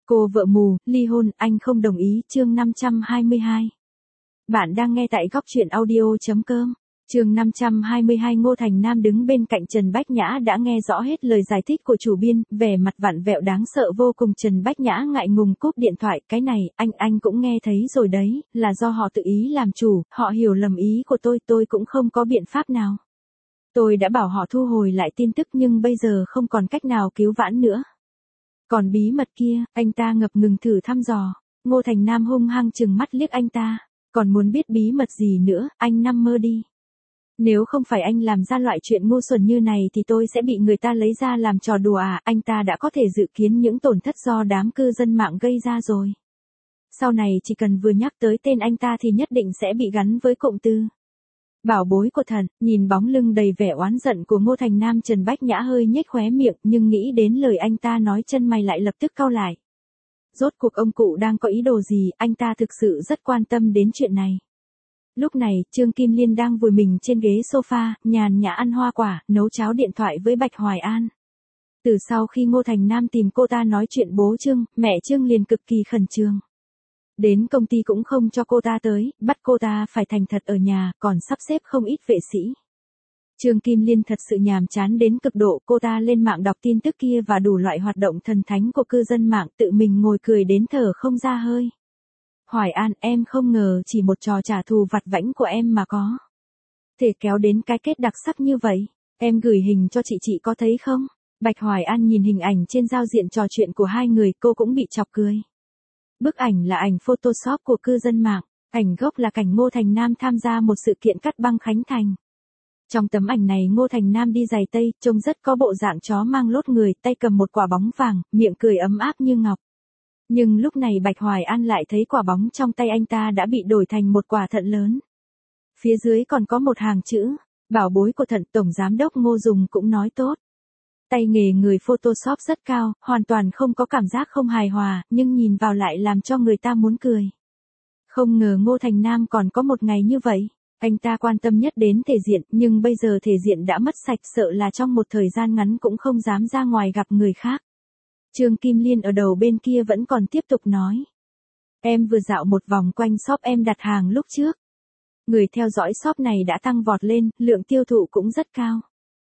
Cô vợ mù, ly hôn, anh không đồng ý, chương 522. Bạn đang nghe tại góc truyện audio.com. Chương 522. Ngô Thành Nam đứng bên cạnh Trần Bách Nhã đã nghe rõ hết lời giải thích của chủ biên, vẻ mặt vặn vẹo đáng sợ vô cùng. Trần Bách Nhã ngại ngùng cúp điện thoại, cái này, anh cũng nghe thấy rồi đấy, là do họ tự ý làm chủ, họ hiểu lầm ý của tôi cũng không có biện pháp nào. Tôi đã bảo họ thu hồi lại tin tức nhưng bây giờ không còn cách nào cứu vãn nữa. Còn bí mật kia, anh ta ngập ngừng thử thăm dò. Ngô Thành Nam hung hăng trừng mắt liếc anh ta. Còn muốn biết bí mật gì nữa, anh nằm mơ đi. Nếu không phải anh làm ra loại chuyện ngu xuẩn như này thì tôi sẽ bị người ta lấy ra làm trò đùa à. Anh ta đã có thể dự kiến những tổn thất do đám cư dân mạng gây ra rồi. Sau này chỉ cần vừa nhắc tới tên anh ta thì nhất định sẽ bị gắn với cụm từ bảo bối của thần. Nhìn bóng lưng đầy vẻ oán giận của Ngô Thành Nam, Trần Bách Nhã hơi nhếch khóe miệng, nhưng nghĩ đến lời anh ta nói chân mày lại lập tức cau lại. Rốt cuộc ông cụ đang có ý đồ gì, anh ta thực sự rất quan tâm đến chuyện này. Lúc này, Trương Kim Liên đang vùi mình trên ghế sofa, nhàn nhã ăn hoa quả, nấu cháo điện thoại với Bạch Hoài An. Từ sau khi Ngô Thành Nam tìm cô ta nói chuyện bố Trương, mẹ Trương liền cực kỳ khẩn trương. Đến công ty cũng không cho cô ta tới, bắt cô ta phải thành thật ở nhà, còn sắp xếp không ít vệ sĩ. Trương Kim Liên thật sự nhàm chán đến cực độ, cô ta lên mạng đọc tin tức kia và đủ loại hoạt động thần thánh của cư dân mạng, tự mình ngồi cười đến thở không ra hơi. Hoài An, em không ngờ chỉ một trò trả thù vặt vãnh của em mà có thể kéo đến cái kết đặc sắc như vậy. Em gửi hình cho chị có thấy không? Bạch Hoài An nhìn hình ảnh trên giao diện trò chuyện của hai người, cô cũng bị chọc cười. Bức ảnh là ảnh Photoshop của cư dân mạng, ảnh gốc là cảnh Ngô Thành Nam tham gia một sự kiện cắt băng Khánh Thành. Trong tấm ảnh này Ngô Thành Nam đi giày tây, trông rất có bộ dạng chó mang lốt người, tay cầm một quả bóng vàng, miệng cười ấm áp như ngọc. Nhưng lúc này Bạch Hoài An lại thấy quả bóng trong tay anh ta đã bị đổi thành một quả thận lớn. Phía dưới còn có một hàng chữ, bảo bối của thận. Tổng giám đốc Ngô Dùng cũng nói tốt. Tay nghề người Photoshop rất cao, hoàn toàn không có cảm giác không hài hòa, nhưng nhìn vào lại làm cho người ta muốn cười. Không ngờ Ngô Thành Nam còn có một ngày như vậy. Anh ta quan tâm nhất đến thể diện, nhưng bây giờ thể diện đã mất sạch, sợ là trong một thời gian ngắn cũng không dám ra ngoài gặp người khác. Trương Kim Liên ở đầu bên kia vẫn còn tiếp tục nói. Em vừa dạo một vòng quanh shop em đặt hàng lúc trước. Người theo dõi shop này đã tăng vọt lên, lượng tiêu thụ cũng rất cao.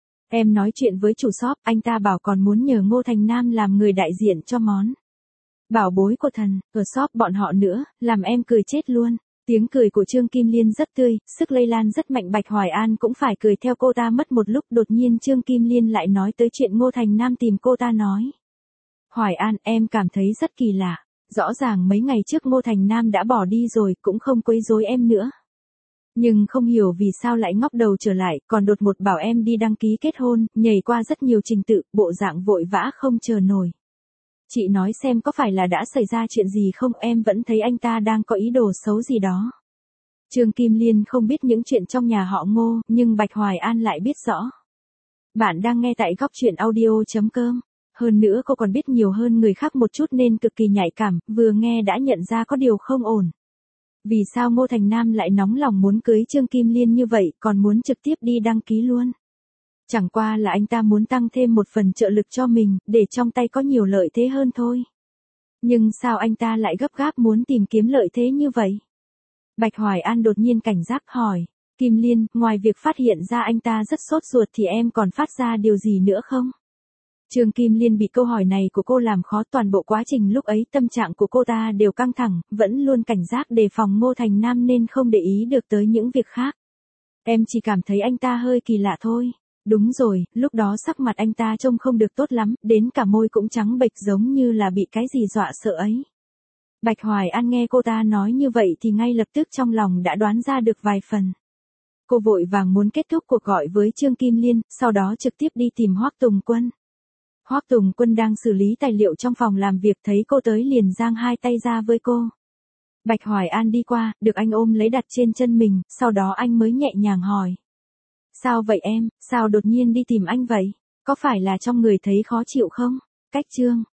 Em nói chuyện với chủ shop, anh ta bảo còn muốn nhờ Ngô Thành Nam làm người đại diện cho món bảo bối của thần, ở shop bọn họ nữa, làm em cười chết luôn. Tiếng cười của Trương Kim Liên rất tươi, sức lây lan rất mạnh. Bạch Hoài An cũng phải cười theo cô ta. Mất một lúc đột nhiên Trương Kim Liên lại nói tới chuyện Ngô Thành Nam tìm cô ta nói. Hoài An, em cảm thấy rất kỳ lạ. Rõ ràng mấy ngày trước Ngô Thành Nam đã bỏ đi rồi, cũng không quấy rối em nữa. Nhưng không hiểu vì sao lại ngóc đầu trở lại, còn đột ngột bảo em đi đăng ký kết hôn, nhảy qua rất nhiều trình tự, bộ dạng vội vã không chờ nổi. Chị nói xem có phải là đã xảy ra chuyện gì không, em vẫn thấy anh ta đang có ý đồ xấu gì đó. Trương Kim Liên không biết những chuyện trong nhà họ Ngô, nhưng Bạch Hoài An lại biết rõ. Bạn đang nghe tại góc truyện audio.com. Hơn nữa cô còn biết nhiều hơn người khác một chút nên cực kỳ nhạy cảm, vừa nghe đã nhận ra có điều không ổn. Vì sao Ngô Thành Nam lại nóng lòng muốn cưới Trương Kim Liên như vậy, còn muốn trực tiếp đi đăng ký luôn? Chẳng qua là anh ta muốn tăng thêm một phần trợ lực cho mình, để trong tay có nhiều lợi thế hơn thôi. Nhưng sao anh ta lại gấp gáp muốn tìm kiếm lợi thế như vậy? Bạch Hoài An đột nhiên cảnh giác hỏi. Kim Liên, ngoài việc phát hiện ra anh ta rất sốt ruột thì em còn phát ra điều gì nữa không? Trương Kim Liên bị câu hỏi này của cô làm khó. Toàn bộ quá trình lúc ấy tâm trạng của cô ta đều căng thẳng, vẫn luôn cảnh giác đề phòng Ngô Thành Nam nên không để ý được tới những việc khác. Em chỉ cảm thấy anh ta hơi kỳ lạ thôi. Đúng rồi, lúc đó sắc mặt anh ta trông không được tốt lắm, đến cả môi cũng trắng bệch giống như là bị cái gì dọa sợ ấy. Bạch Hoài An nghe cô ta nói như vậy thì ngay lập tức trong lòng đã đoán ra được vài phần. Cô vội vàng muốn kết thúc cuộc gọi với Trương Kim Liên, sau đó trực tiếp đi tìm Hoắc Tùng Quân. Hoắc Tùng Quân đang xử lý tài liệu trong phòng làm việc, thấy cô tới liền giang hai tay ra với cô. Bạch Hoài An đi qua, được anh ôm lấy đặt trên chân mình, sau đó anh mới nhẹ nhàng hỏi. Sao vậy em, sao đột nhiên đi tìm anh vậy? Có phải là trong người thấy khó chịu không? Cách Trương